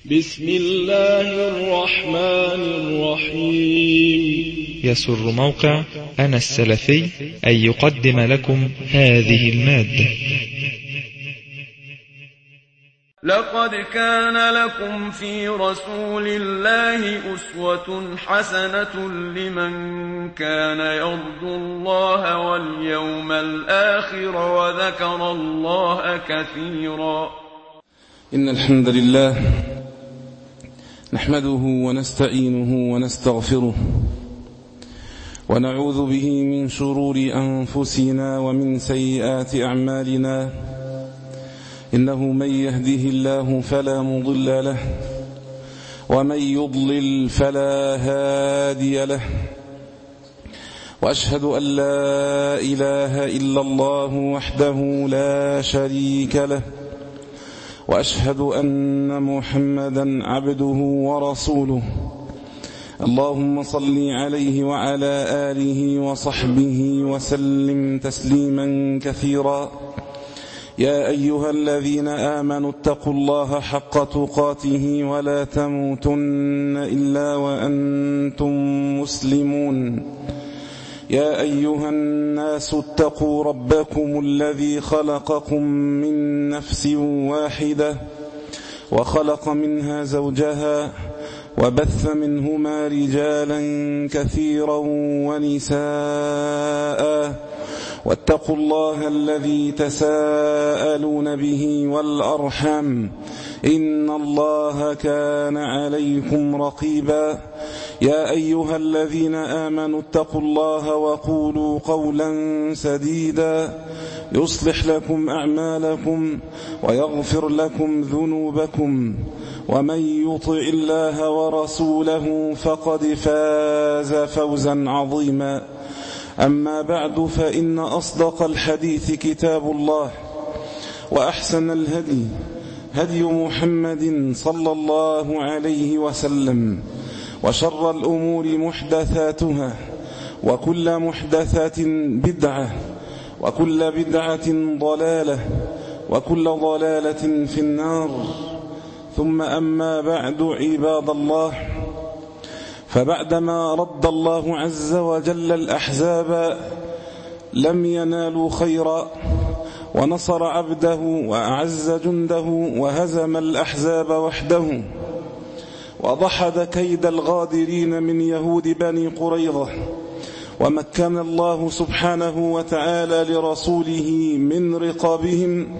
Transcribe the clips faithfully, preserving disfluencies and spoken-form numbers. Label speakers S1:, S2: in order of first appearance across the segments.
S1: بسم الله الرحمن الرحيم.
S2: يسر موقع أنا السلفي أن يقدم لكم هذه المادة.
S3: لقد كان لكم في رسول الله أسوة حسنة لمن كان يرجو الله واليوم الآخر وذكر الله كثيرا.
S4: إن الحمد لله نحمده ونستعينه ونستغفره ونعوذ به من شرور أنفسنا ومن سيئات أعمالنا. إنه من يهده الله فلا مضل له ومن يضلل فلا هادي له، وأشهد أن لا إله إلا الله وحده لا شريك له، وأشهد أن محمدا عبده ورسوله. اللهم صل عليه وعلى آله وصحبه وسلم تسليما كثيرا. يا أيها الذين آمنوا اتقوا الله حق تقاته ولا تموتن إلا وأنتم مسلمون. يا أيها الناس اتقوا ربكم الذي خلقكم من نفس واحدة وخلق منها زوجها وبث منهما رجالا كثيرا ونساء، واتقوا الله الذي تساءلون به والأرحام إن الله كان عليكم رقيبا. يا أيها الذين آمنوا اتقوا الله وقولوا قولا سديدا يصلح لكم أعمالكم ويغفر لكم ذنوبكم، ومن يطع الله ورسوله فقد فاز فوزا عظيما. أما بعد، فإن أصدق الحديث كتاب الله، وأحسن الهدي هدي محمد صلى الله عليه وسلم، وشر الأمور محدثاتها، وكل محدثة بدعة، وكل بدعة ضلالة، وكل ضلالة في النار. ثم أما بعد، عباد الله، فبعدما رد الله عز وجل الأحزاب لم ينالوا خيرا، ونصر عبده وأعز جنده وهزم الأحزاب وحده، وضحد كيد الغادرين من يهود بني قريظة، ومكن الله سبحانه وتعالى لرسوله من رقابهم.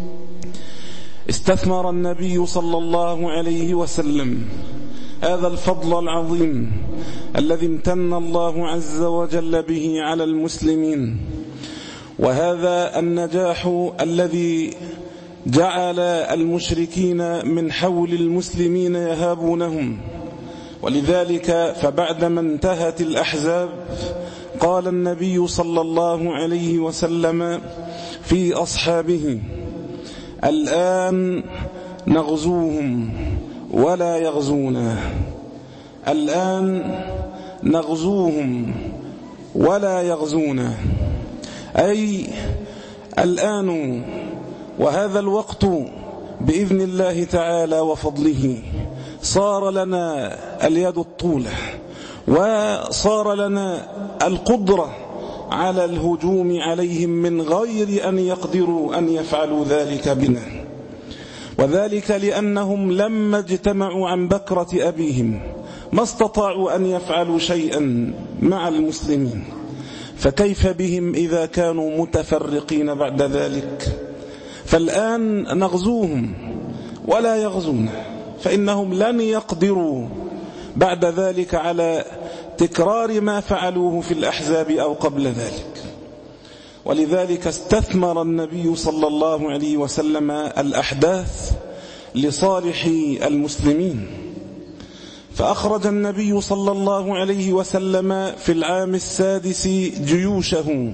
S4: استثمر النبي صلى الله عليه وسلم هذا الفضل العظيم الذي امتن الله عز وجل به على المسلمين، وهذا النجاح الذي جعل المشركين من حول المسلمين يهابونهم. ولذلك فبعدما انتهت الأحزاب قال النبي صلى الله عليه وسلم في أصحابه: الآن نغزوهم ولا يغزونا، الآن نغزوهم ولا يغزونا، أي الآن وهذا الوقت بإذن الله تعالى وفضله صار لنا اليد الطولة، وصار لنا القدرة على الهجوم عليهم من غير أن يقدروا أن يفعلوا ذلك بنا، وذلك لأنهم لما اجتمعوا عن بكرة أبيهم ما استطاعوا أن يفعلوا شيئا مع المسلمين، فكيف بهم إذا كانوا متفرقين بعد ذلك؟ فالآن نغزوهم ولا يغزون، فإنهم لن يقدروا بعد ذلك على تكرار ما فعلوه في الأحزاب أو قبل ذلك. ولذلك استثمر النبي صلى الله عليه وسلم الأحداث لصالح المسلمين، فأخرج النبي صلى الله عليه وسلم في العام السادس جيوشه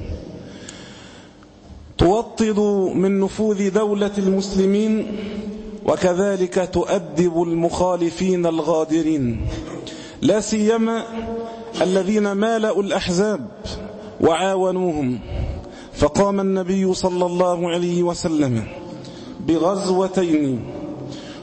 S4: توطد من نفوذ دولة المسلمين، وكذلك تؤدب المخالفين الغادرين، لا سيما الذين مالأوا الأحزاب وعاونوهم. فقام النبي صلى الله عليه وسلم بغزوتين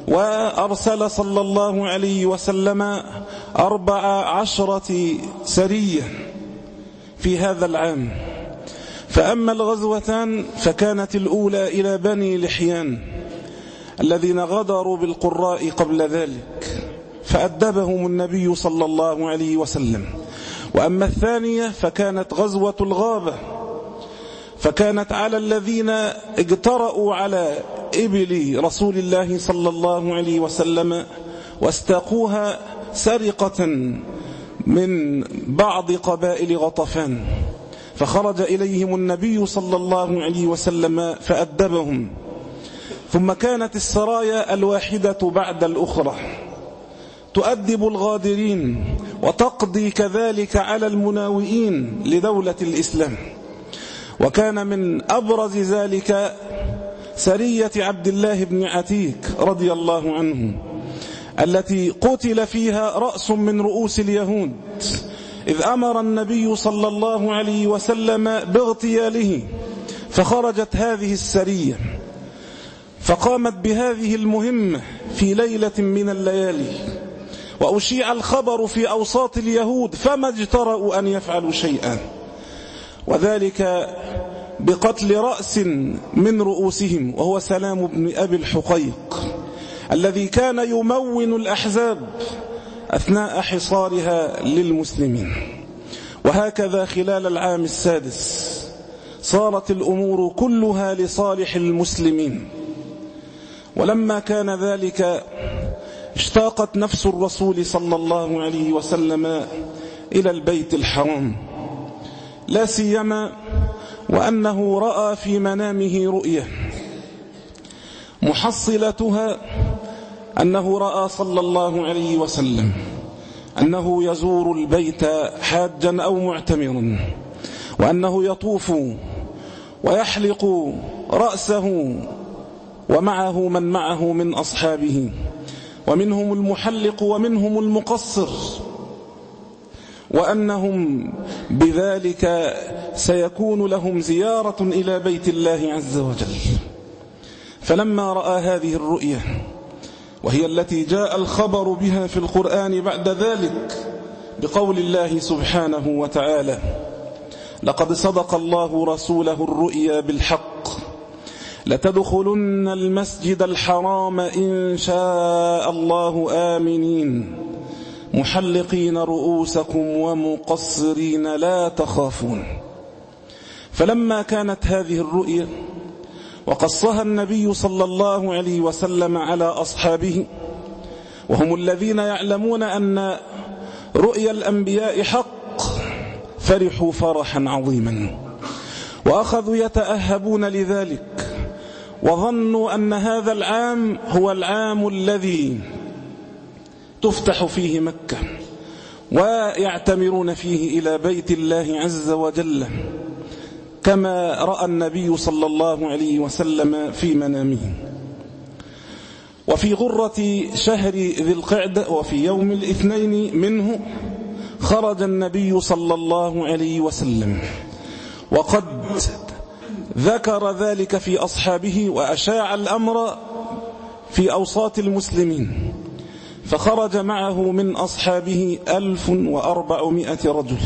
S4: وأرسل صلى الله عليه وسلم أربع عشرة سرية في هذا العام. فأما الغزوتان فكانت الأولى إلى بني لحيان الذين غدروا بالقراء قبل ذلك فأدبهم النبي صلى الله عليه وسلم. وأما الثانية فكانت غزوة الغابة، فكانت على الذين اجترأوا على إبل رسول الله صلى الله عليه وسلم واستاقوها سرقة من بعض قبائل غطفان، فخرج إليهم النبي صلى الله عليه وسلم فأدبهم. ثم كانت السرايا الواحدة بعد الأخرى تؤدب الغادرين وتقضي كذلك على المناوئين لدولة الإسلام. وكان من أبرز ذلك سرية عبد الله بن عتيك رضي الله عنه التي قتل فيها رأس من رؤوس اليهود، إذ أمر النبي صلى الله عليه وسلم باغتياله، فخرجت هذه السرية فقامت بهذه المهمة في ليلة من الليالي، وأشيع الخبر في أوساط اليهود فما اجترأوا أن يفعلوا شيئا، وذلك بقتل رأس من رؤوسهم وهو سلام بن أبي الحقيق الذي كان يمون الأحزاب أثناء حصارها للمسلمين. وهكذا خلال العام السادس صارت الأمور كلها لصالح المسلمين. ولما كان ذلك اشتاقت نفس الرسول صلى الله عليه وسلم إلى البيت الحرام، لا سيما وأنه رأى في منامه رؤية محصلتها أنه رأى صلى الله عليه وسلم أنه يزور البيت حاجا أو معتمرا، وأنه يطوف ويحلق رأسه ومعه من معه من أصحابه، ومنهم المحلق ومنهم المقصر، وأنهم بذلك سيكون لهم زيارة إلى بيت الله عز وجل. فلما رأى هذه الرؤية وهي التي جاء الخبر بها في القرآن بعد ذلك بقول الله سبحانه وتعالى: لقد صدق الله رسوله الرؤيا بالحق لتدخلن المسجد الحرام إن شاء الله آمنين محلقين رؤوسكم ومقصرين لا تخافون. فلما كانت هذه الرؤيا وقصها النبي صلى الله عليه وسلم على أصحابه، وهم الذين يعلمون أن رؤيا الأنبياء حق، فرحوا فرحا عظيما وأخذوا يتأهبون لذلك، وظنوا أن هذا العام هو العام الذي تفتح فيه مكة ويعتمرون فيه إلى بيت الله عز وجل كما رأى النبي صلى الله عليه وسلم في منامه. وفي غرة شهر ذي القعدة وفي يوم الاثنين منه خرج النبي صلى الله عليه وسلم، وقد ذكر ذلك في أصحابه وأشاع الأمر في أوساط المسلمين، فخرج معه من أصحابه ألف وأربعمائة رجل.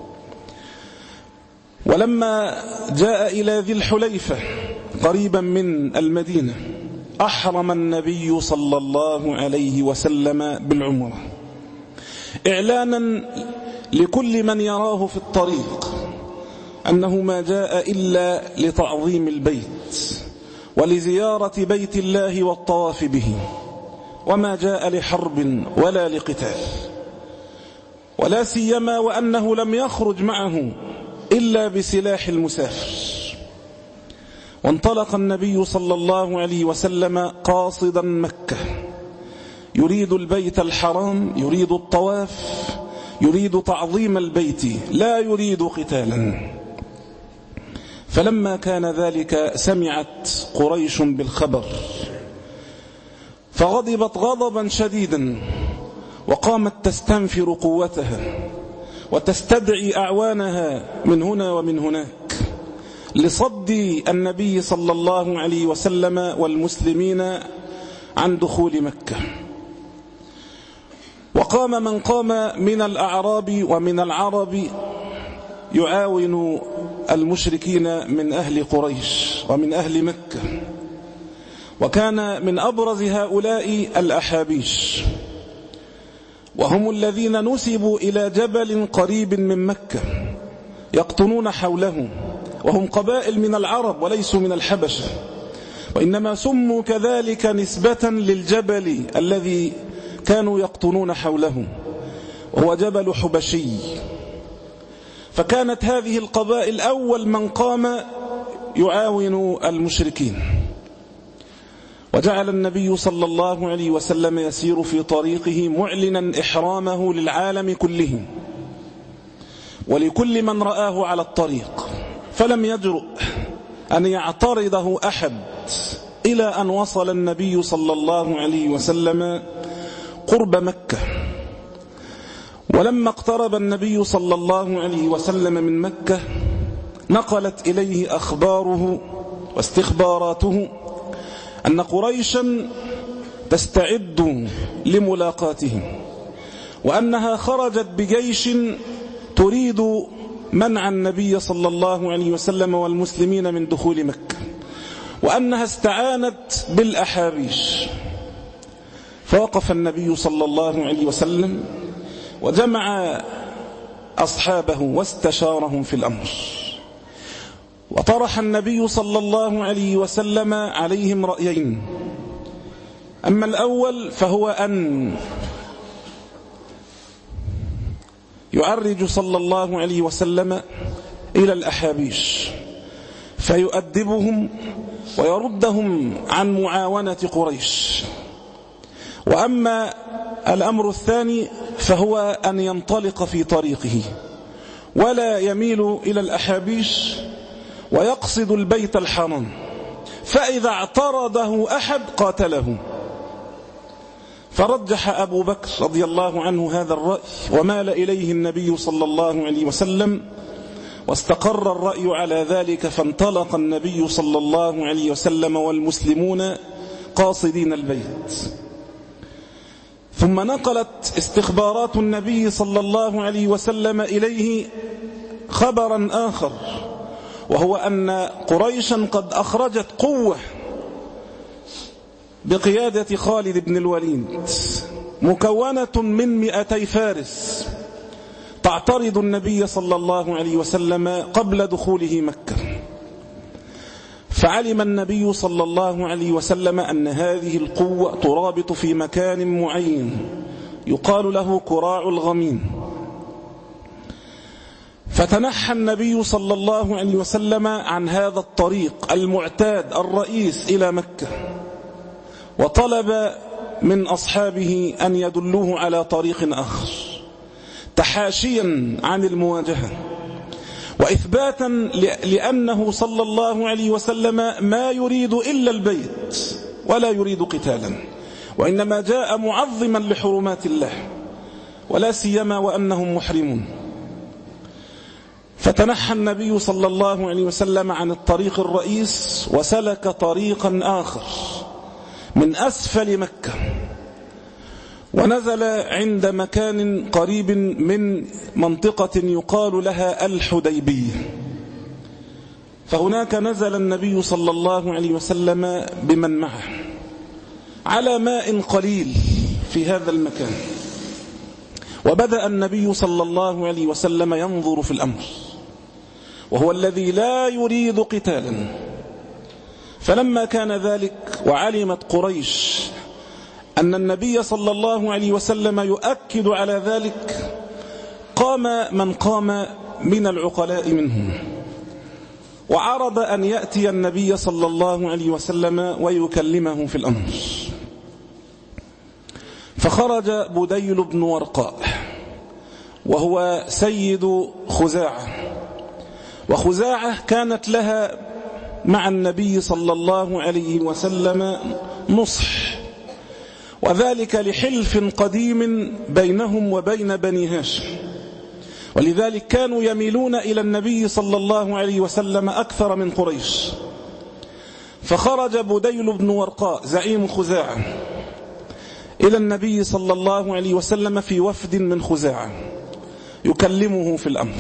S4: ولما جاء إلى ذي الحليفة قريبا من المدينة أحرم النبي صلى الله عليه وسلم بالعمرة، إعلانا لكل من يراه في الطريق أنه ما جاء إلا لتعظيم البيت ولزيارة بيت الله والطواف به، وما جاء لحرب ولا لقتال، ولا سيما وأنه لم يخرج معه إلا بسلاح المسافر. وانطلق النبي صلى الله عليه وسلم قاصدا مكة، يريد البيت الحرام، يريد الطواف، يريد تعظيم البيت، لا يريد قتالا. فلما كان ذلك سمعت قريش بالخبر فغضبت غضبا شديدا، وقامت تستنفر قوتها وتستدعي أعوانها من هنا ومن هناك لصد النبي صلى الله عليه وسلم والمسلمين عن دخول مكة. وقام من قام من الأعراب ومن العرب يعاون المشركين من أهل قريش ومن أهل مكة، وكان من أبرز هؤلاء الأحابيش، وهم الذين نسبوا إلى جبل قريب من مكة يقطنون حوله، وهم قبائل من العرب وليسوا من الحبشة، وإنما سموا كذلك نسبة للجبل الذي كانوا يقطنون حوله، وهو جبل حبشي. فكانت هذه القبائل أول من قام يعاون المشركين. وجعل النبي صلى الله عليه وسلم يسير في طريقه معلنا إحرامه للعالم كله ولكل من رآه على الطريق، فلم يجرؤ أن يعترضه أحد إلى أن وصل النبي صلى الله عليه وسلم قرب مكة. ولما اقترب النبي صلى الله عليه وسلم من مكة نقلت إليه أخباره واستخباراته أن قريشا تستعد لملاقاته، وأنها خرجت بجيش تريد منع النبي صلى الله عليه وسلم والمسلمين من دخول مكة، وأنها استعانت بالأحابيش. فوقف النبي صلى الله عليه وسلم وجمع أصحابه واستشارهم في الأمر، وطرح النبي صلى الله عليه وسلم عليهم رأيين. أما الأول فهو أن يعرج صلى الله عليه وسلم إلى الأحابيش فيؤدبهم ويردهم عن معاونة قريش. وأما الأمر الثاني فهو أن ينطلق في طريقه ولا يميل إلى الأحابيش ويقصد البيت الحرام، فإذا اعترضه أحد قاتله. فرجح أبو بكر رضي الله عنه هذا الرأي ومال إليه النبي صلى الله عليه وسلم، واستقر الرأي على ذلك، فانطلق النبي صلى الله عليه وسلم والمسلمون قاصدين البيت. ثم نقلت استخبارات النبي صلى الله عليه وسلم إليه خبرا آخر، وهو أن قريشا قد أخرجت قوة بقيادة خالد بن الوليد مكونة من مئتي فارس تعترض النبي صلى الله عليه وسلم قبل دخوله مكة. فعلم النبي صلى الله عليه وسلم أن هذه القوة ترابط في مكان معين يقال له كراع الغميم. فتنحى النبي صلى الله عليه وسلم عن هذا الطريق المعتاد الرئيس إلى مكة، وطلب من أصحابه أن يدلوه على طريق آخر تحاشيا عن المواجهة، وإثباتا لأنه صلى الله عليه وسلم ما يريد إلا البيت ولا يريد قتالا، وإنما جاء معظما لحرمات الله ولا سيما وأنهم محرمون. فتنحى النبي صلى الله عليه وسلم عن الطريق الرئيس وسلك طريقا آخر من أسفل مكة، ونزل عند مكان قريب من منطقة يقال لها الحديبية. فهناك نزل النبي صلى الله عليه وسلم بمن معه على ماء قليل في هذا المكان، وبدأ النبي صلى الله عليه وسلم ينظر في الأمر، وهو الذي لا يريد قتالا. فلما كان ذلك وعلمت قريش أن النبي صلى الله عليه وسلم يؤكد على ذلك، قام من قام من العقلاء منهم وعرض أن يأتي النبي صلى الله عليه وسلم ويكلمه في الأمر. فخرج بديل بن ورقاء وهو سيد خزاعة، وخزاعة كانت لها مع النبي صلى الله عليه وسلم نصح، وذلك لحلف قديم بينهم وبين بني هاشم، ولذلك كانوا يميلون إلى النبي صلى الله عليه وسلم أكثر من قريش. فخرج بديل بن ورقاء زعيم خزاعة إلى النبي صلى الله عليه وسلم في وفد من خزاعة يكلمه في الأمر.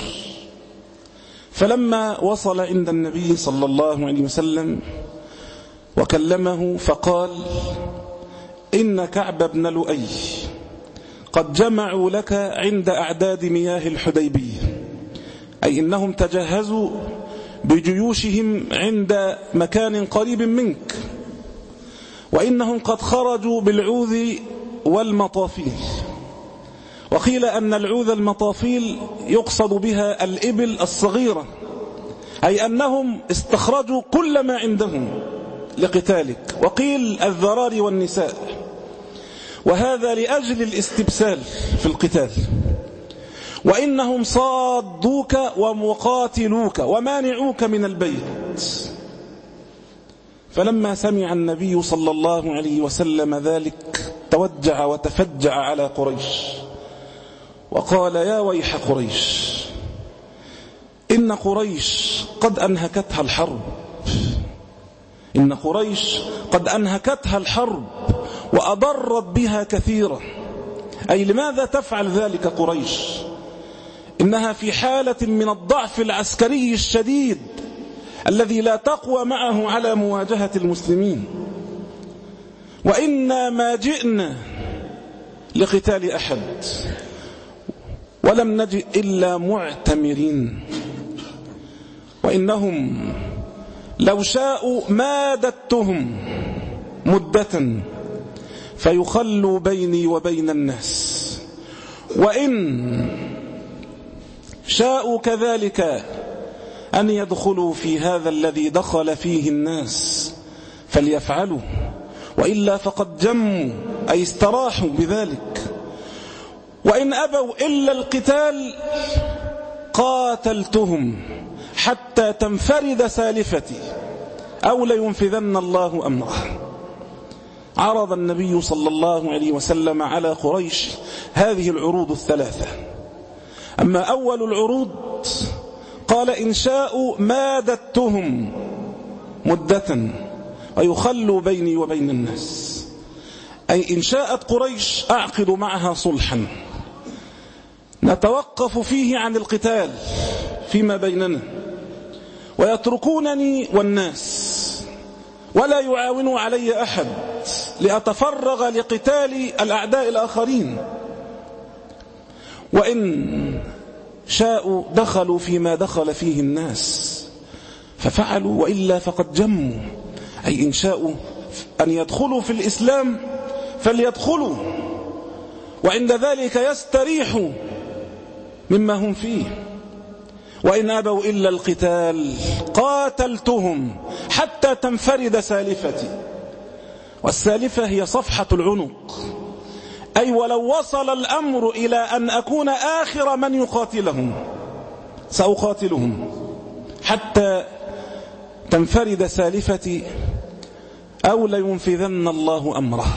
S4: فلما وصل عند النبي صلى الله عليه وسلم وكلمه فقال: إن كعب بن لؤي قد جمعوا لك عند أعداد مياه الحديبية، أي إنهم تجهزوا بجيوشهم عند مكان قريب منك، وإنهم قد خرجوا بالعوذ والمطافيل. وقيل أن العوذ المطافيل يقصد بها الإبل الصغيرة، أي أنهم استخرجوا كل ما عندهم لقتالك، وقيل الذرار والنساء، وهذا لأجل الاستبسال في القتال. وإنهم صادوك ومقاتلوك ومانعوك من البيت. فلما سمع النبي صلى الله عليه وسلم ذلك توجع وتفجع على قريش وقال: يا ويح قريش، إن قريش قد أنهكتها الحرب، إن قريش قد أنهكتها الحرب وأضرت بها كثيرا. أي لماذا تفعل ذلك قريش؟ إنها في حالة من الضعف العسكري الشديد الذي لا تقوى معه على مواجهة المسلمين، وإنا ما جئنا لقتال أحد ولم نجئ إلا معتمرين، وإنهم لو شاءوا مادتهم مدة فيخلوا بيني وبين الناس، وإن شاءوا كذلك أن يدخلوا في هذا الذي دخل فيه الناس فليفعلوا، وإلا فقد جموا أي استراحوا بذلك. وإن أبوا إلا القتال قاتلتهم حتى تنفرد سالفتي أو لينفذن الله أمره. عرض النبي صلى الله عليه وسلم على قريش هذه العروض الثلاثة. أما أول العروض قال: إن شاءوا مادتهم مدة ويخلوا بيني وبين الناس، أي إن شاءت قريش أعقد معها صلحا نتوقف فيه عن القتال فيما بيننا ويتركونني والناس ولا يعاونوا علي أحد لأتفرغ لقتال الأعداء الآخرين. وإن شاءوا دخلوا فيما دخل فيه الناس ففعلوا، وإلا فقد جموا، أي إن شاءوا أن يدخلوا في الإسلام فليدخلوا، وعند ذلك يستريحوا مما هم فيه. وإن أبوا إلا القتال قاتلتهم حتى تنفرد سالفتي. والسالفة هي صفحة العنق، أي ولو وصل الأمر إلى أن أكون آخر من يقاتلهم سأقاتلهم حتى تنفرد سالفتي أو لينفذن الله أمره.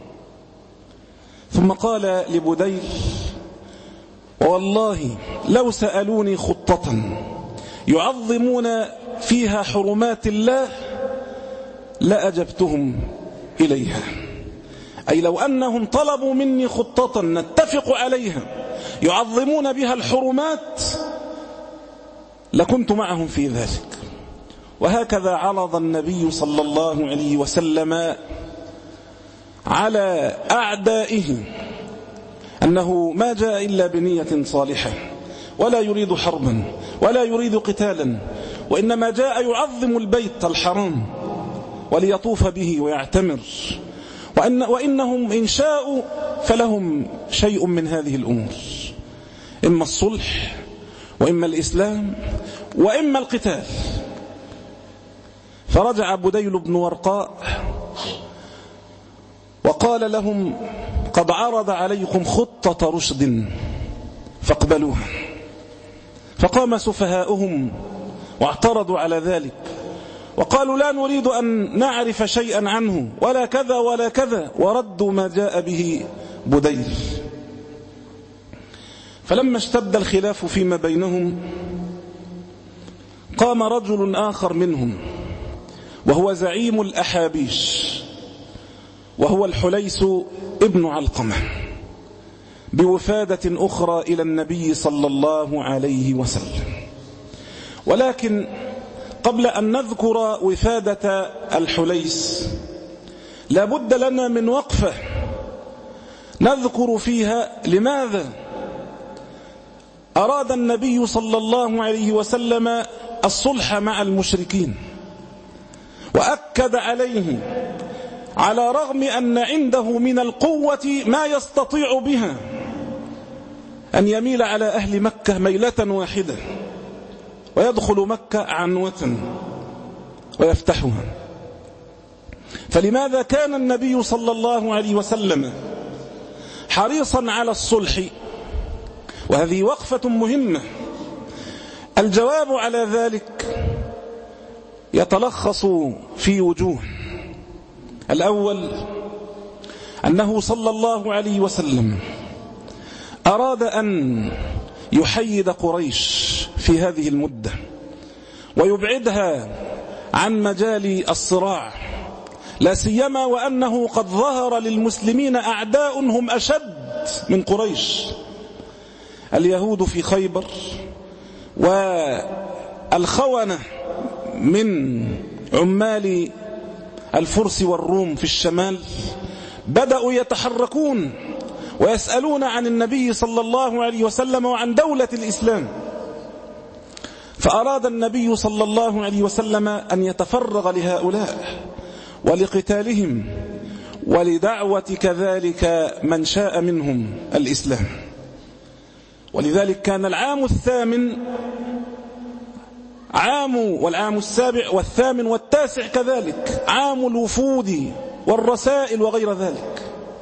S4: ثم قال لبديل: والله لو سألوني خطة يعظمون فيها حرمات الله لأجبتهم إليها. أي لو أنهم طلبوا مني خطة نتفق عليها يعظمون بها الحرمات لكنت معهم في ذلك. وهكذا عرض النبي صلى الله عليه وسلم على أعدائه أنه ما جاء إلا بنية صالحة، ولا يريد حربا ولا يريد قتالا، وإنما جاء يعظم البيت الحرام وليطوف به ويعتمر. وإن وإنهم إن شاءوا فلهم شيء من هذه الأمور، إما الصلح وإما الإسلام وإما القتال. فرجع بديل بن ورقاء وقال لهم: قد عرض عليكم خطة رشد فاقبلوها. فقام سفهاؤهم واعترضوا على ذلك وقالوا: لا نريد أن نعرف شيئا عنه ولا كذا ولا كذا، وردوا ما جاء به بديل. فلما اشتد الخلاف فيما بينهم قام رجل آخر منهم وهو زعيم الأحابيش، وهو الحليس ابن علقمة، بوفادة أخرى إلى النبي صلى الله عليه وسلم. ولكن قبل أن نذكر وفادة الحليس لا بد لنا من وقفة نذكر فيها لماذا أراد النبي صلى الله عليه وسلم الصلح مع المشركين، وأكد عليه على رغم أن عنده من القوة ما يستطيع بها أن يميل على أهل مكة ميلة واحدة ويدخل مكة عنوة ويفتحها. فلماذا كان النبي صلى الله عليه وسلم حريصا على الصلح؟ وهذه وقفة مهمة. الجواب على ذلك يتلخص في وجوه. الأول أنه صلى الله عليه وسلم أراد أن يحيد قريش في هذه المدة ويبعدها عن مجال الصراع، لا سيما وأنه قد ظهر للمسلمين أعداء هم أشد من قريش، اليهود في خيبر والخونة من عمال الفرس والروم في الشمال بدأوا يتحركون ويسألون عن النبي صلى الله عليه وسلم وعن دولة الإسلام. فأراد النبي صلى الله عليه وسلم أن يتفرغ لهؤلاء ولقتالهم ولدعوة كذلك من شاء منهم الإسلام. ولذلك كان العام الثامن عام والعام السابع والثامن والتاسع كذلك عام الوفود والرسائل وغير ذلك.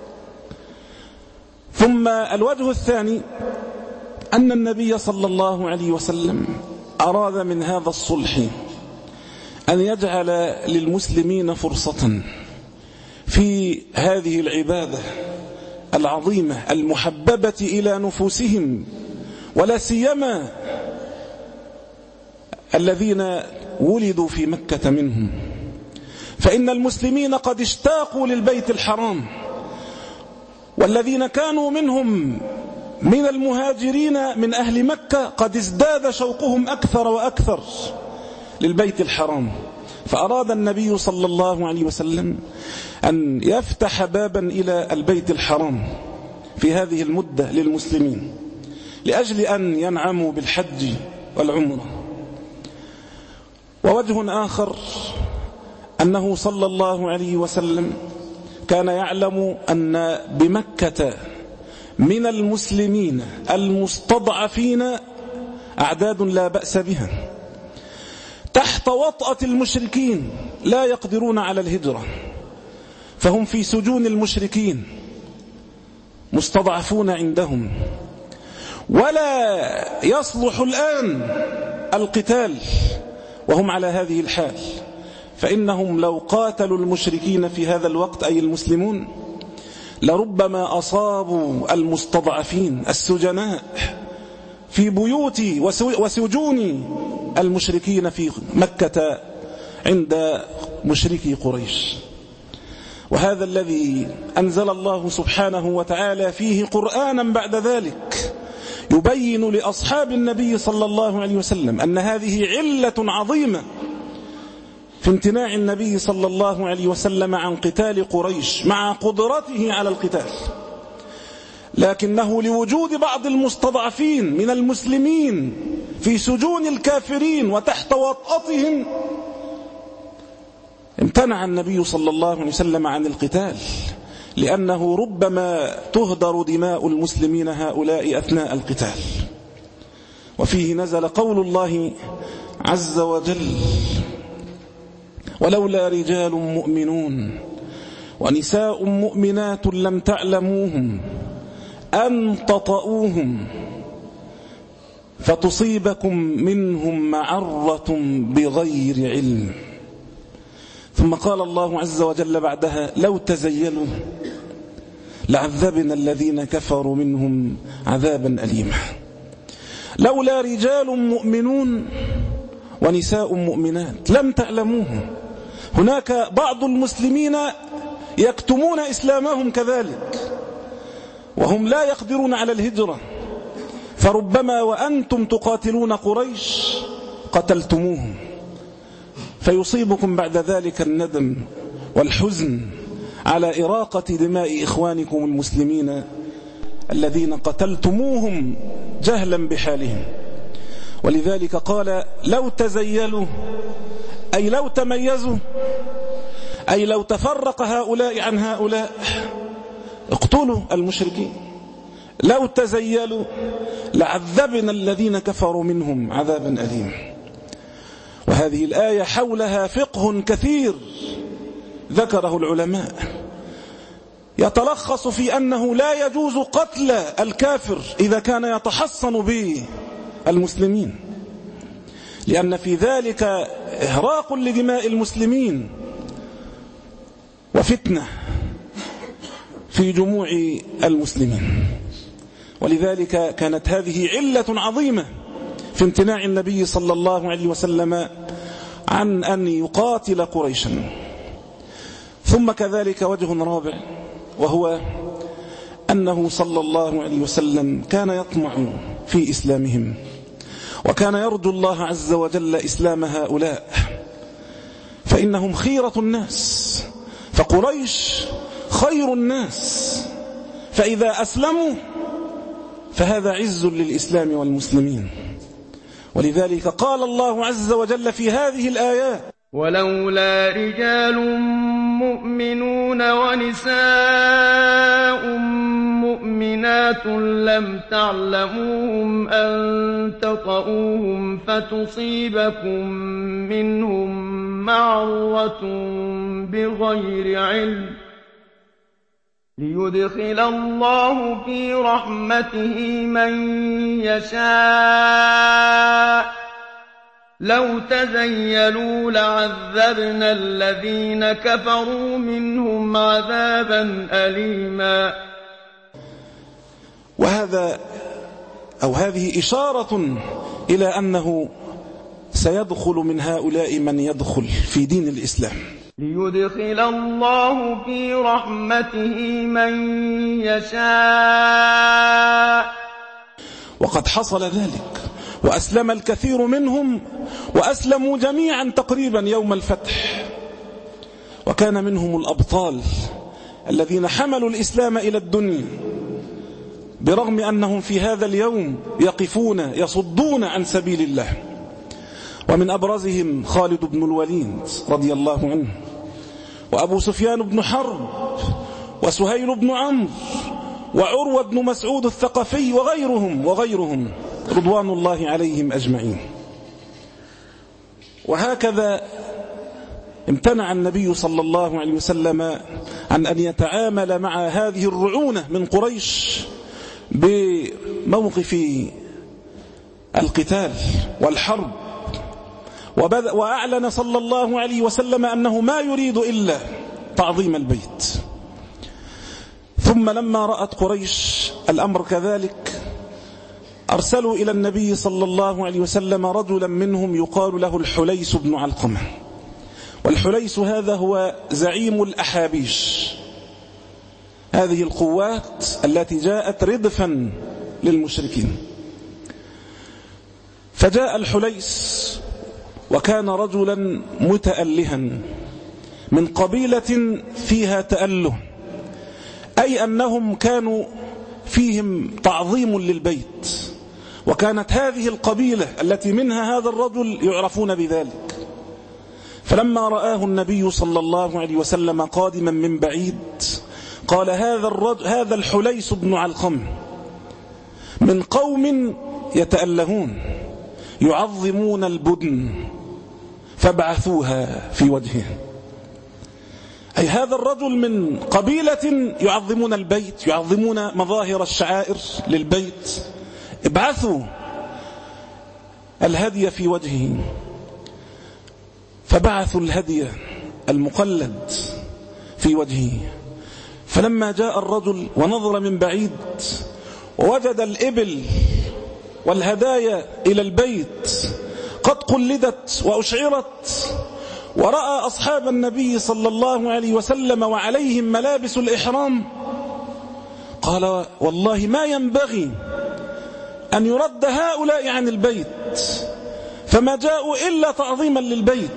S4: ثم الوجه الثاني أن النبي صلى الله عليه وسلم أراد من هذا الصلح أن يجعل للمسلمين فرصة في هذه العبادة العظيمة المحببة إلى نفوسهم، ولا سيما الذين ولدوا في مكة منهم، فإن المسلمين قد اشتاقوا للبيت الحرام، والذين كانوا منهم من المهاجرين من أهل مكة قد ازداد شوقهم أكثر وأكثر للبيت الحرام. فأراد النبي صلى الله عليه وسلم أن يفتح بابا إلى البيت الحرام في هذه المدة للمسلمين لأجل أن ينعموا بالحج والعمرة. ووجه آخر أنه صلى الله عليه وسلم كان يعلم أن بمكة من المسلمين المستضعفين أعداد لا بأس بها تحت وطأة المشركين لا يقدرون على الهجرة، فهم في سجون المشركين مستضعفون عندهم، ولا يصلح الآن القتال وهم على هذه الحال، فإنهم لو قاتلوا المشركين في هذا الوقت أي المسلمون لربما أصابوا المستضعفين السجناء في بيوت وسجون المشركين في مكة عند مشركي قريش. وهذا الذي أنزل الله سبحانه وتعالى فيه قرآنا بعد ذلك يبين لأصحاب النبي صلى الله عليه وسلم أن هذه علة عظيمة في امتناع النبي صلى الله عليه وسلم عن قتال قريش مع قدرته على القتال، لكنه لوجود بعض المستضعفين من المسلمين في سجون الكافرين وتحت وطأتهم امتنع النبي صلى الله عليه وسلم عن القتال، لأنه ربما تهدر دماء المسلمين هؤلاء أثناء القتال. وفيه نزل قول الله عز وجل: ولولا رجال مؤمنون ونساء مؤمنات لم تعلموهم أن تطؤوهم فتصيبكم منهم معرة بغير علم. ثم قال الله عز وجل بعدها: لو تزيلوا لعذبنا الذين كفروا منهم عذابا أليما. لولا رجال مؤمنون ونساء مؤمنات لم تعلموهم، هناك بعض المسلمين يكتمون إسلامهم كذلك وهم لا يقدرون على الهجرة، فربما وأنتم تقاتلون قريش قتلتموهم، فيصيبكم بعد ذلك الندم والحزن على إراقة دماء إخوانكم المسلمين الذين قتلتموهم جهلا بحالهم. ولذلك قال لو تزيلوا، أي لو تميزوا، أي لو تفرق هؤلاء عن هؤلاء اقتلوا المشركين، لو تزيلوا لعذبنا الذين كفروا منهم عذابا أليما. وهذه الآية حولها فقه كثير ذكره العلماء، يتلخص في أنه لا يجوز قتل الكافر إذا كان يتحصن به المسلمين، لأن في ذلك إهراق لدماء المسلمين وفتنة في جموع المسلمين. ولذلك كانت هذه علة عظيمة في امتناع النبي صلى الله عليه وسلم عن أن يقاتل قريشا. ثم كذلك وجه رابع، وهو أنه صلى الله عليه وسلم كان يطمع في إسلامهم، وكان يرجو الله عز وجل إسلام هؤلاء، فإنهم خيرة الناس، فقريش خير الناس، فإذا أسلموا فهذا عز للإسلام والمسلمين. ولذلك قال الله عز وجل في هذه الآيات
S3: ولولا رجال مؤمنون ونساء مؤمنات لم تعلموهم أن تطؤوهم فتصيبكم منهم معرة بغير علم ليدخل الله في رحمته من يشاء لو تزيلوا لعذبنا الذين كفروا منهم عذابا أليما.
S4: وهذا أو هذه إشارة إلى أنه سيدخل من هؤلاء من يدخل في دين الإسلام،
S3: ليدخل الله في رحمته من يشاء.
S4: وقد حصل ذلك، وأسلم الكثير منهم، وأسلموا جميعا تقريبا يوم الفتح، وكان منهم الأبطال الذين حملوا الإسلام إلى الدنيا برغم أنهم في هذا اليوم يقفون يصدون عن سبيل الله. ومن أبرزهم خالد بن الوليد رضي الله عنه، وأبو سفيان بن حرب، وسهيل بن عمرو، وعروة بن مسعود الثقفي، وغيرهم وغيرهم رضوان الله عليهم أجمعين. وهكذا امتنع النبي صلى الله عليه وسلم عن أن يتعامل مع هذه الرعونة من قريش بموقف القتال والحرب، وأعلن صلى الله عليه وسلم أنه ما يريد إلا تعظيم البيت. ثم لما رأت قريش الأمر كذلك أرسلوا إلى النبي صلى الله عليه وسلم رجلا منهم يقال له الحليس بن علقمة. والحليس هذا هو زعيم الأحابيش، هذه القوات التي جاءت ردفا للمشركين. فجاء الحليس وكان رجلا متألها من قبيلة فيها تأله، أي أنهم كانوا فيهم تعظيم للبيت، وكانت هذه القبيلة التي منها هذا الرجل يعرفون بذلك. فلما رآه النبي صلى الله عليه وسلم قادما من بعيد قال هذا الرجل هذا الحليس بن علقم من قوم يتألهون يعظمون البدن فابعثوها في وجهه، أي هذا الرجل من قبيلة يعظمون البيت، يعظمون مظاهر الشعائر للبيت، ابعثوا الهدي في وجهه. فبعثوا الهدي المقلد في وجهه. فلما جاء الرجل ونظر من بعيد ووجد الإبل والهدايا إلى البيت قد قلدت وأشعرت ورأى أصحاب النبي صلى الله عليه وسلم وعليهم ملابس الإحرام قال والله ما ينبغي أن يرد هؤلاء عن البيت، فما جاءوا إلا تعظيما للبيت.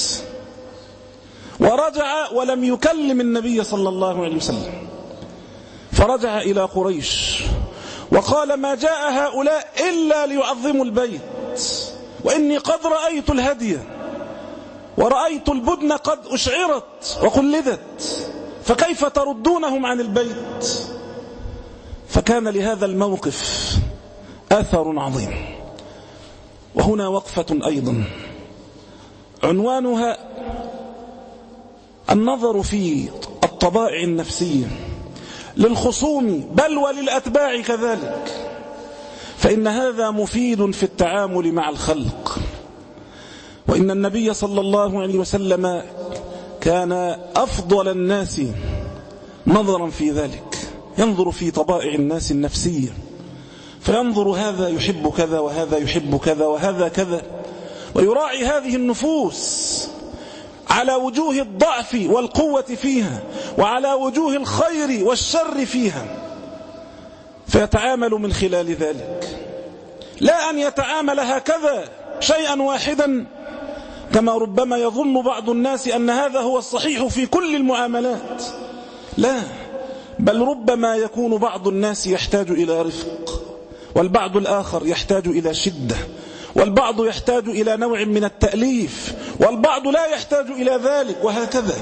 S4: ورجع ولم يكلم النبي صلى الله عليه وسلم، فرجع إلى قريش وقال ما جاء هؤلاء إلا ليعظموا البيت، وإني قد رأيت الهدي ورأيت البدن قد أشعرت وقلدت، فكيف تردونهم عن البيت؟ فكان لهذا الموقف أثر عظيم. وهنا وقفة أيضا عنوانها النظر في الطبائع النفسية للخصوم بل وللأتباع كذلك، فإن هذا مفيد في التعامل مع الخلق. وإن النبي صلى الله عليه وسلم كان أفضل الناس نظرا في ذلك، ينظر في طبائع الناس النفسية، فينظر هذا يحب كذا وهذا يحب كذا وهذا كذا، ويراعي هذه النفوس على وجوه الضعف والقوة فيها وعلى وجوه الخير والشر فيها، فيتعامل من خلال ذلك، لا أن يتعامل هكذا شيئا واحدا كما ربما يظن بعض الناس أن هذا هو الصحيح في كل المعاملات، لا، بل ربما يكون بعض الناس يحتاج إلى رفق، والبعض الآخر يحتاج إلى شدة، والبعض يحتاج إلى نوع من التأليف، والبعض لا يحتاج إلى ذلك، وهكذا.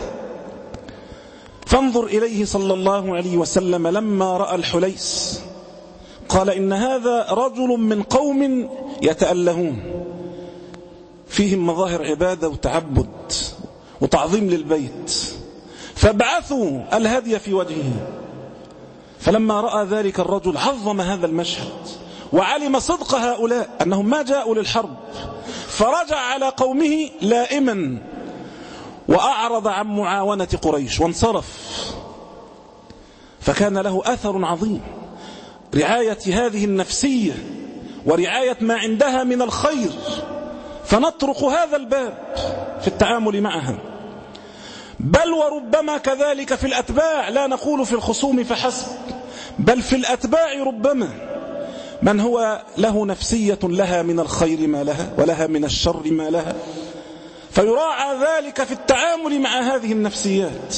S4: فانظر إليه صلى الله عليه وسلم لما رأى الحليس قال إن هذا رجل من قوم يتألهون فيهم مظاهر عبادة وتعبد وتعظيم للبيت، فابعثوا الهدي في وجهه. فلما رأى ذلك الرجل عظم هذا المشهد وعلم صدق هؤلاء أنهم ما جاءوا للحرب، فرجع على قومه لائما وأعرض عن معاونة قريش وانصرف. فكان له أثر عظيم، رعاية هذه النفسية ورعاية ما عندها من الخير، فنطرق هذا الباب في التعامل معها، بل وربما كذلك في الأتباع، لا نقول في الخصوم فحسب، بل في الأتباع ربما من هو له نفسية لها من الخير ما لها ولها من الشر ما لها، فيراعى ذلك في التعامل مع هذه النفسيات.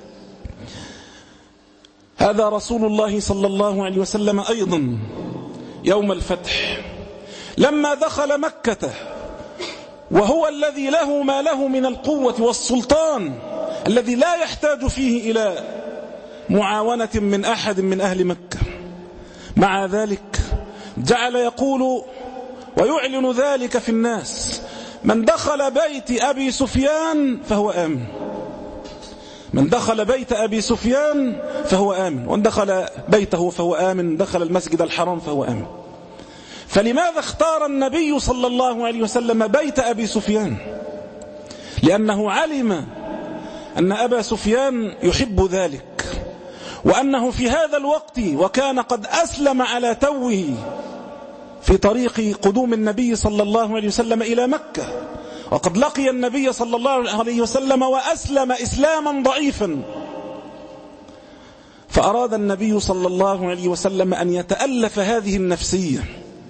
S4: هذا رسول الله صلى الله عليه وسلم أيضا يوم الفتح لما دخل مكة وهو الذي له ما له من القوة والسلطان الذي لا يحتاج فيه إلى معاونة من أحد من أهل مكة، مع ذلك جعل يقول ويعلن ذلك في الناس: من دخل بيت أبي سفيان فهو آمن، من دخل بيت أبي سفيان فهو آمن، وان دخل بيته فهو آمن، دخل المسجد الحرام فهو آمن. فلماذا اختار النبي صلى الله عليه وسلم بيت أبي سفيان؟ لأنه علم أن أبا سفيان يحب ذلك، وأنه في هذا الوقت وكان قد أسلم على توه في طريق قدوم النبي صلى الله عليه وسلم إلى مكة، وقد لقي النبي صلى الله عليه وسلم وأسلم إسلاما ضعيفا. فأراد النبي صلى الله عليه وسلم أن يتألف هذه النفسية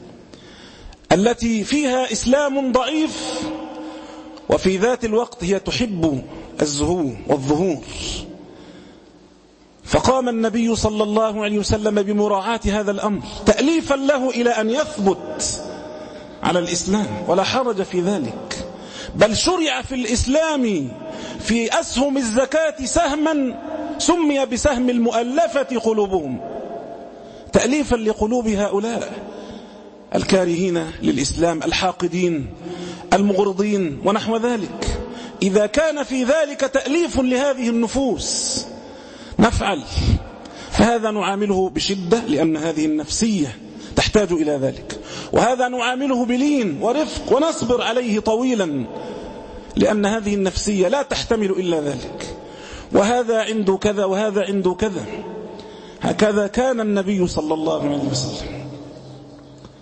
S4: التي فيها إسلام ضعيف، وفي ذات الوقت هي تحب الزهور والظهور. فقام النبي صلى الله عليه وسلم بمراعاة هذا الأمر تأليفا له إلى أن يثبت على الإسلام، ولا حرج في ذلك، بل شرع في الإسلام في أسهم الزكاة سهما سمي بسهم المؤلفة قلوبهم، تأليفا لقلوب هؤلاء الكارهين للإسلام، الحاقدين، المغرضين ونحو ذلك. إذا كان في ذلك تأليف لهذه النفوس نفعل، فهذا نعامله بشدة لأن هذه النفسية تحتاج إلى ذلك، وهذا نعامله بلين ورفق ونصبر عليه طويلا لأن هذه النفسية لا تحتمل إلا ذلك، وهذا عنده كذا وهذا عنده كذا. هكذا كان النبي صلى الله عليه وسلم.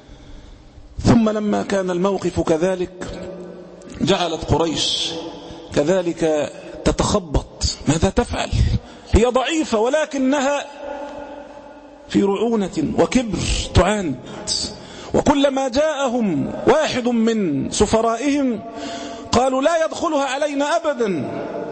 S4: ثم لما كان الموقف كذلك جعلت قريش كذلك تتخبط. ماذا تفعل؟ هي ضعيفة ولكنها في رعونة وكبر تعاند، وكلما جاءهم واحد من سفرائهم قالوا لا يدخلها علينا أبدا.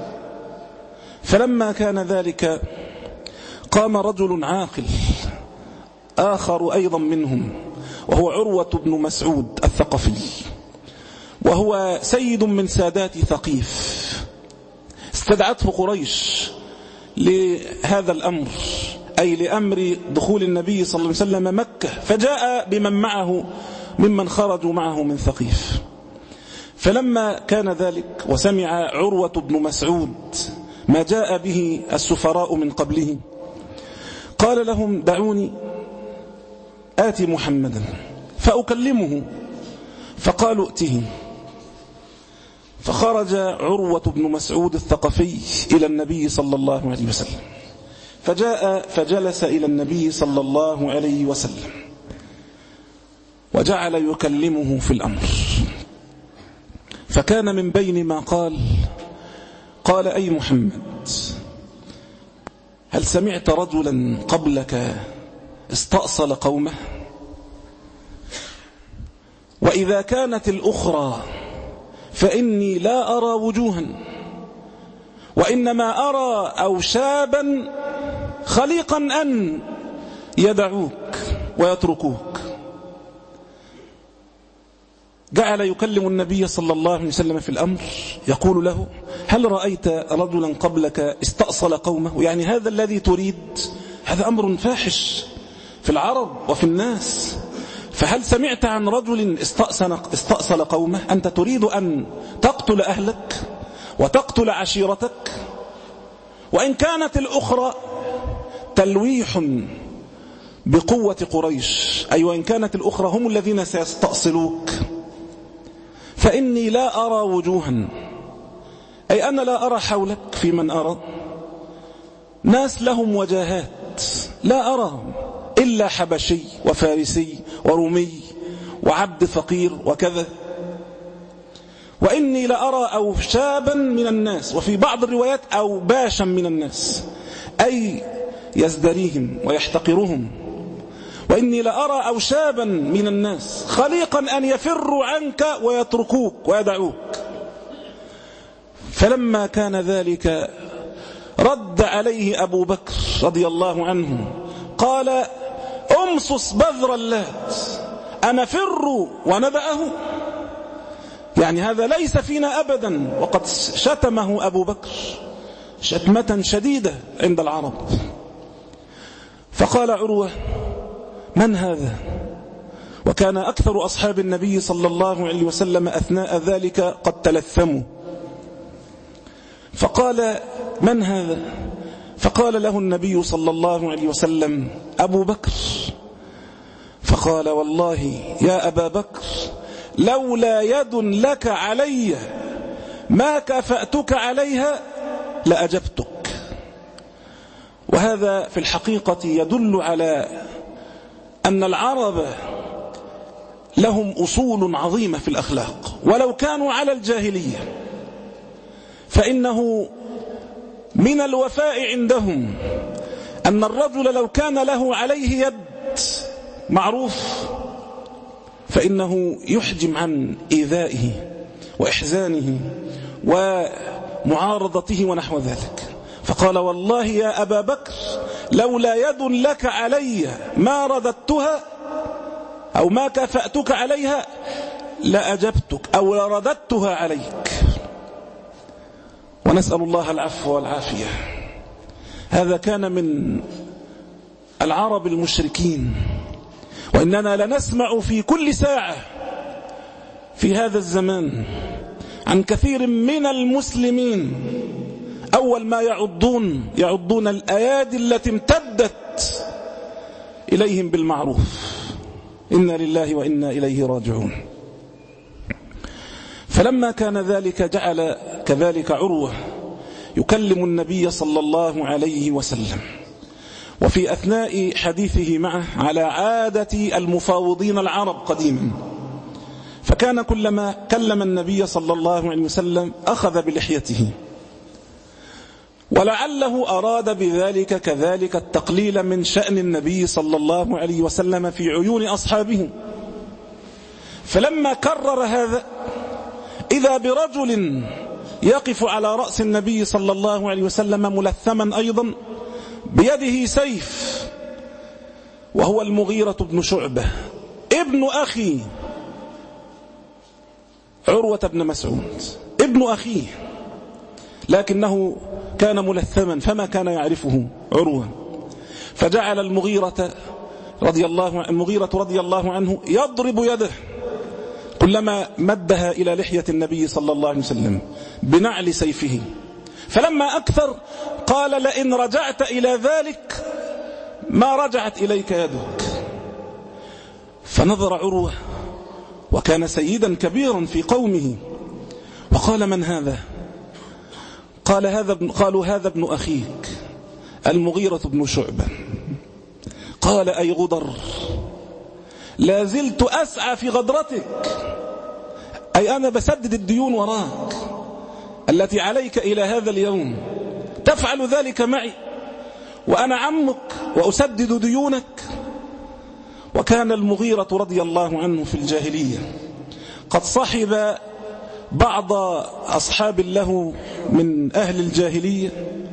S4: فلما كان ذلك قام رجل عاقل آخر أيضا منهم، وهو عروة بن مسعود الثقفي، وهو سيد من سادات ثقيف. استدعته قريش لهذا الأمر، أي لأمر دخول النبي صلى الله عليه وسلم مكة، فجاء بمن معه ممن خرجوا معه من ثقيف. فلما كان ذلك وسمع عروة بن مسعود ما جاء به السفراء من قبله قال لهم دعوني آتي محمدا فأكلمه. فقالوا ائته. فخرج عروة بن مسعود الثقفي إلى النبي صلى الله عليه وسلم، فجاء فجلس إلى النبي صلى الله عليه وسلم وجعل يكلمه في الأمر. فكان من بين ما قال قال أي محمد، هل سمعت رجلا قبلك استأصل قومه؟ وإذا كانت الأخرى فإني لا أرى وجوها، وإنما أرى أوشابا خليقا أن يدعوك ويتركوك. جعل يكلم النبي صلى الله عليه وسلم في الأمر، يقول له هل رأيت رجلا قبلك استأصل قومه؟ يعني هذا الذي تريد هذا أمر فاحش في العرب وفي الناس، فهل سمعت عن رجل استأصل قومه؟ أنت تريد أن تقتل أهلك وتقتل عشيرتك. وإن كانت الأخرى تلويح بقوة قريش، أي وإن كانت الأخرى هم الذين سيستأصلوك، فإني لا أرى وجوها، أي أنا لا أرى حولك في من أرى ناس لهم وجاهات، لا أرى إلا حبشي وفارسي ورومي وعبد فقير وكذا. وإني لأرى أوشابا من الناس، وفي بعض الروايات أوباشا من الناس، أي يزدريهم ويحتقرهم. وإني لأرى أوشابا من الناس خليقا أن يفروا عنك ويتركوك ويدعوك. فلما كان ذلك رد عليه أبو بكر رضي الله عنه قال أمصص بذر اللات أنفر وندأه؟ يعني هذا ليس فينا أبدا. وقد شتمه أبو بكر شتمة شديدة عند العرب. فقال عروة من هذا؟ وكان أكثر أصحاب النبي صلى الله عليه وسلم أثناء ذلك قد تلثموا. فقال من هذا؟ فقال له النبي صلى الله عليه وسلم أبو بكر. فقال والله يا أبا بكر لولا يد لك علي ما كافأتك عليها لأجبتك. وهذا في الحقيقة يدل على أن العرب لهم أصول عظيمة في الأخلاق، ولو كانوا على الجاهلية فإنه من الوفاء عندهم أن الرجل لو كان له عليه يد معروف فإنه يحجم عن إيذائه وإحزانه ومعارضته ونحو ذلك. فقال والله يا أبا بكر لولا يد لك علي ما رددتها أو ما كافأتك عليها لأجبتك أو لرددتها عليك. ونسأل الله العفو والعافية. هذا كان من العرب المشركين، وإننا لنسمع في كل ساعة في هذا الزمان عن كثير من المسلمين أول ما يعضون يعضون الأيادي التي امتدت إليهم بالمعروف. إنا لله وإنا إليه راجعون. فلما كان ذلك جعل كذلك عروة يكلم النبي صلى الله عليه وسلم، وفي أثناء حديثه معه على عادة المفاوضين العرب قديما، فكان كلما كلم النبي صلى الله عليه وسلم أخذ بلحيته، ولعله أراد بذلك كذلك التقليل من شأن النبي صلى الله عليه وسلم في عيون أصحابه. فلما كرر هذا إذا برجل يقف على رأس النبي صلى الله عليه وسلم ملثما أيضا بيده سيف، وهو المغيرة بن شعبة ابن أخي عروة بن مسعود، ابن أخيه، لكنه كان ملثما فما كان يعرفه عروة. فجعل المغيرة رضي الله المغيرة رضي الله عنه يضرب يده كلما مدها إلى لحية النبي صلى الله عليه وسلم بنعل سيفه. فلما أكثر قال: لئن رجعت إلى ذلك ما رجعت إليك يدك. فنظر عروة وكان سيدا كبيرا في قومه وقال: من هذا؟ قال هذا ابن قالوا: هذا ابن أخيك المغيرة بن شعبة. قال: أي غدر، لا زلت أسعى في غدرتك، أي أنا بسدد الديون وراك التي عليك إلى هذا اليوم، تفعل ذلك معي وأنا عمك وأسدد ديونك. وكان المغيرة رضي الله عنه في الجاهلية قد صحب بعض أصحاب له من أهل الجاهلية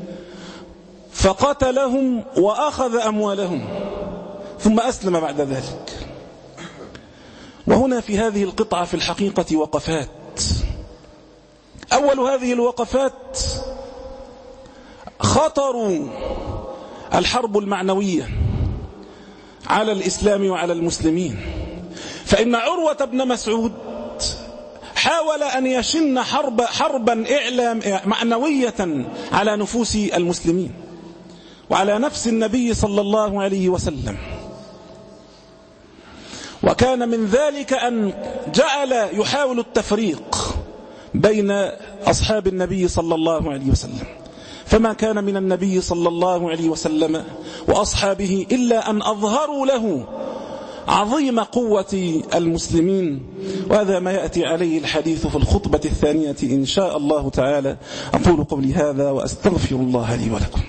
S4: فقتلهم وأخذ أموالهم ثم أسلم بعد ذلك. وهنا في هذه القطعة في الحقيقة وقفات. أول هذه الوقفات خطر الحرب المعنوية على الإسلام وعلى المسلمين. فإن عروة بن مسعود حاول أن يشن حرب حربا إعلام معنوية على نفوس المسلمين وعلى نفس النبي صلى الله عليه وسلم. وكان من ذلك أن جعل يحاول التفريق بين أصحاب النبي صلى الله عليه وسلم، فما كان من النبي صلى الله عليه وسلم وأصحابه إلا أن أظهروا له عظيم قوة المسلمين. وهذا ما يأتي عليه الحديث في الخطبة الثانية إن شاء الله تعالى. أقول قولي هذا وأستغفر الله لي ولكم.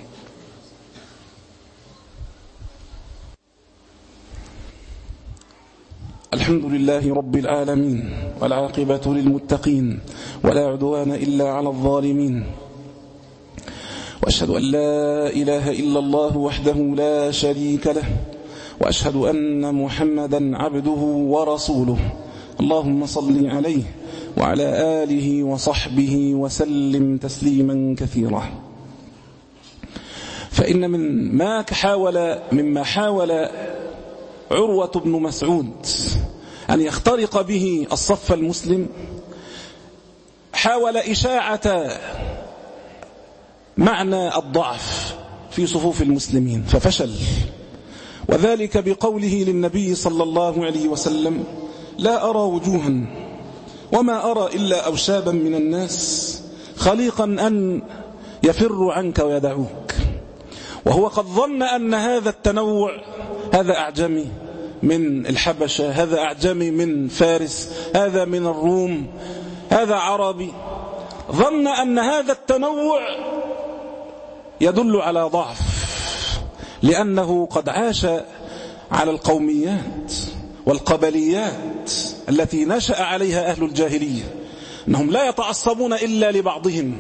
S4: الحمد لله رب العالمين، والعاقبة للمتقين، ولا عدوان إلا على الظالمين، وأشهد أن لا إله إلا الله وحده لا شريك له، وأشهد أن محمدا عبده ورسوله. اللهم صل عليه وعلى آله وصحبه وسلم تسليما كثيرا. فإن من ما حاول مما حاول عروة بن مسعود أن يخترق به الصف المسلم، حاول إشاعة معنى الضعف في صفوف المسلمين ففشل، وذلك بقوله للنبي صلى الله عليه وسلم: لا أرى وجوها وما أرى إلا أوشابا من الناس خليقا أن يفروا عنك ويدعوك. وهو قد ظن أن هذا التنوع، هذا أعجمي من الحبشة، هذا أعجمي من فارس، هذا من الروم، هذا عربي، ظن أن هذا التنوع يدل على ضعف، لأنه قد عاش على القوميات والقبليات التي نشأ عليها أهل الجاهلية، أنهم لا يتعصبون إلا لبعضهم،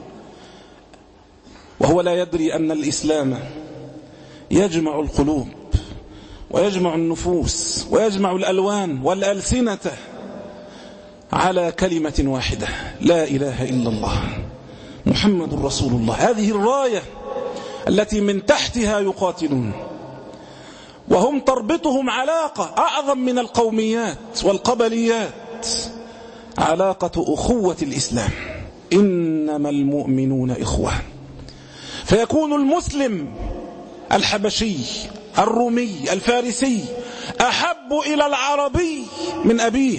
S4: وهو لا يدري أن الإسلام يجمع القلوب ويجمع النفوس ويجمع الألوان والألسنة على كلمة واحدة: لا إله إلا الله محمد رسول الله. هذه الراية التي من تحتها يقاتلون، وهم تربطهم علاقة أعظم من القوميات والقبليات، علاقة أخوة الإسلام. إنما المؤمنون إخوة. فيكون المسلم الحبشي الرومي الفارسي أحب إلى العربي من أبيه.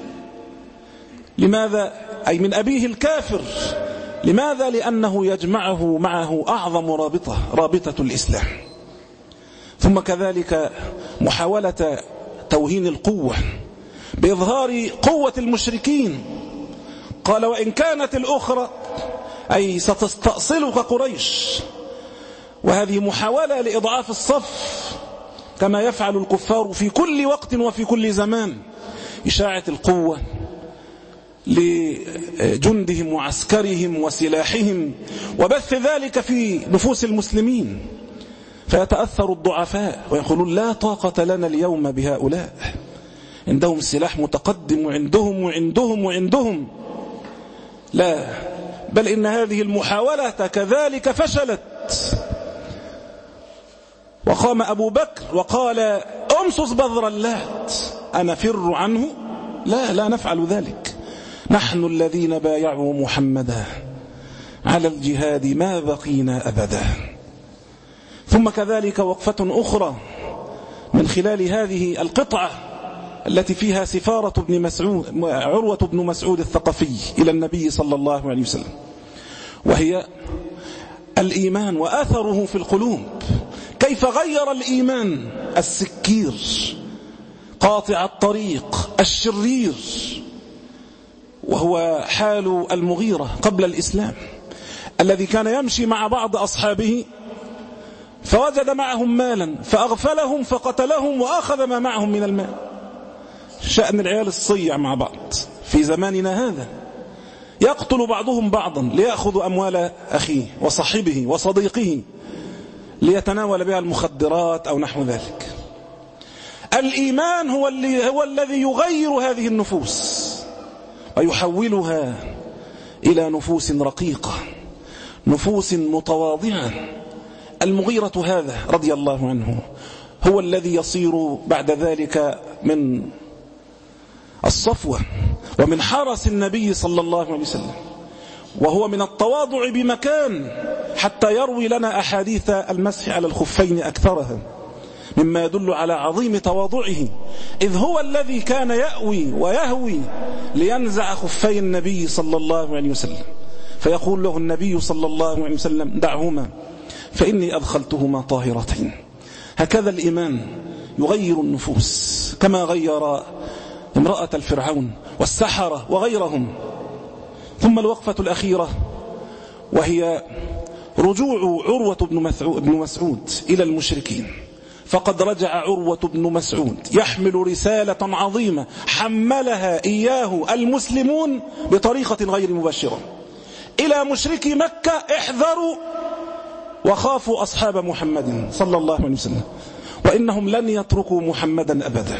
S4: لماذا؟ أي من أبيه الكافر. لماذا؟ لأنه يجمعه معه أعظم رابطة، رابطة الإسلام. ثم كذلك محاولة توهين القوة، بإظهار قوة المشركين. قال وإن كانت الأخرى أي ستستأصلك قريش، وهذه محاولة لإضعاف الصف كما يفعل الكفار في كل وقت وفي كل زمان، إشاعة القوة لجندهم وعسكرهم وسلاحهم وبث ذلك في نفوس المسلمين، فيتأثر الضعفاء ويقولون لا طاقة لنا اليوم بهؤلاء، عندهم سلاح متقدم وعندهم وعندهم وعندهم. لا، بل إن هذه المحاولة كذلك فشلت. وقام أبو بكر وقال أمسس بذر اللات أنفر عنه؟ لا، لا نفعل ذلك، نحن الذين بايعوا محمدا على الجهاد ما بقينا أبدا. ثم كذلك وقفة أخرى من خلال هذه القطعة التي فيها سفارة ابن مسعود عروة بن مسعود الثقفي إلى النبي صلى الله عليه وسلم، وهي الإيمان وآثره في القلوب. كيف غير الإيمان السكير قاطع الطريق الشرير، وهو حال المغيرة قبل الإسلام، الذي كان يمشي مع بعض أصحابه فوجد معهم مالا فأغفلهم فقتلهم وأخذ ما معهم من المال. شأن العيال الصيع مع بعض في زماننا هذا، يقتل بعضهم بعضا ليأخذ أموال أخيه وصاحبه وصديقه ليتناول بها المخدرات أو نحو ذلك. الإيمان هو, اللي هو الذي يغير هذه النفوس ويحولها إلى نفوس رقيقة، نفوس متواضعة. المغيرة هذا رضي الله عنه هو الذي يصير بعد ذلك من الصفوة ومن حرس النبي صلى الله عليه وسلم، وهو من التواضع بمكان حتى يروي لنا أحاديث المسح على الخفين أكثرها، مما يدل على عظيم تواضعه، إذ هو الذي كان يأوي ويهوي لينزع خفي النبي صلى الله عليه وسلم، فيقول له النبي صلى الله عليه وسلم دعهما فإني أدخلتهما طاهرتين. هكذا الإيمان يغير النفوس كما غير امرأة الفرعون والسحرة وغيرهم. ثم الوقفة الأخيرة وهي رجوع عروة بن مسعود إلى المشركين. فقد رجع عروة بن مسعود يحمل رسالة عظيمة حملها إياه المسلمون بطريقة غير مباشرة إلى مشركي مكة: احذروا وخافوا أصحاب محمد صلى الله عليه وسلم، وإنهم لن يتركوا محمدا أبدا.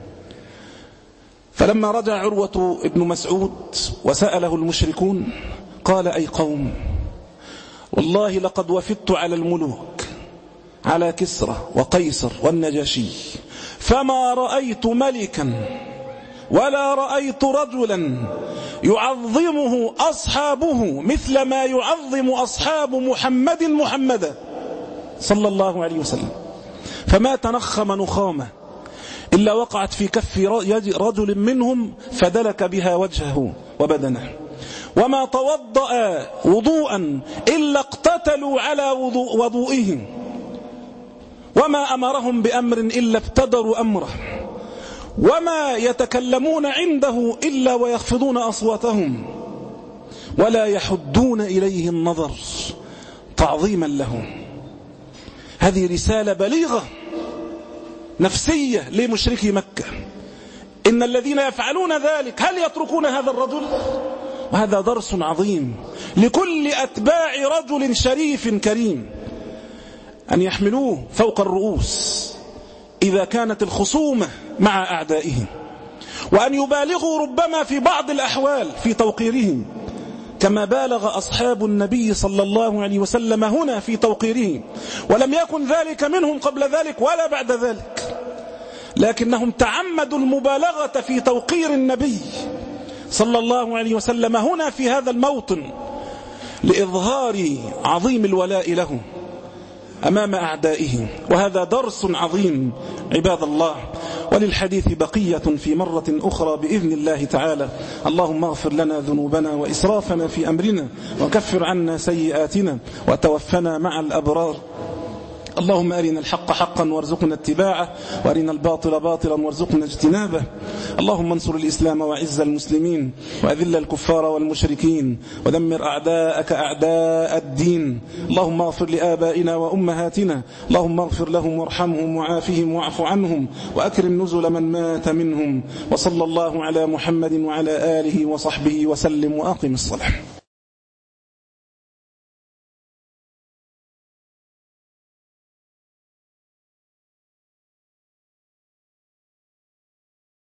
S4: فلما رجع عروة بن مسعود وسأله المشركون قال: أي قوم، والله لقد وفدت على الملوك، على كسرى وقيصر والنجاشي، فما رأيت ملكا ولا رأيت رجلا يعظمه أصحابه مثل ما يعظم أصحاب محمد محمدا صلى الله عليه وسلم. فما تنخم نخامة إلا وقعت في كف رجل منهم فدلك بها وجهه وبدنه، وما توضأ وضوءا إلا اقتتلوا على وضوئهم، وما أمرهم بأمر إلا ابتدروا أمره، وما يتكلمون عنده إلا ويخفضون أصواتهم، ولا يحدون إليه النظر تعظيما له. هذه رسالة بليغة نفسية لمشركي مكة. إن الذين يفعلون ذلك هل يتركون هذا الرجل؟ وهذا درس عظيم لكل أتباع رجل شريف كريم، أن يحملوه فوق الرؤوس إذا كانت الخصومة مع أعدائهم، وأن يبالغوا ربما في بعض الأحوال في توقيرهم، كما بالغ أصحاب النبي صلى الله عليه وسلم هنا في توقيرهم، ولم يكن ذلك منهم قبل ذلك ولا بعد ذلك، لكنهم تعمدوا المبالغة في توقير النبي صلى الله عليه وسلم هنا في هذا الموطن لإظهار عظيم الولاء له أمام أعدائهم. وهذا درس عظيم عباد الله، وللحديث بقية في مرة أخرى بإذن الله تعالى. اللهم اغفر لنا ذنوبنا وإسرافنا في أمرنا، وكفر عنا سيئاتنا، وتوفنا مع الأبرار. اللهم أرنا الحق حقا وارزقنا اتباعه، وأرنا الباطل باطلا وارزقنا اجتنابه. اللهم انصر الإسلام وعز المسلمين، وأذل الكفار والمشركين، ودمر أعداءك أعداء الدين. اللهم اغفر لآبائنا وأمهاتنا، اللهم اغفر لهم وارحمهم وعافهم واعف عنهم، وأكرم نزل من مات منهم. وصلى الله على محمد وعلى آله وصحبه وسلم، وأقم الصلاة.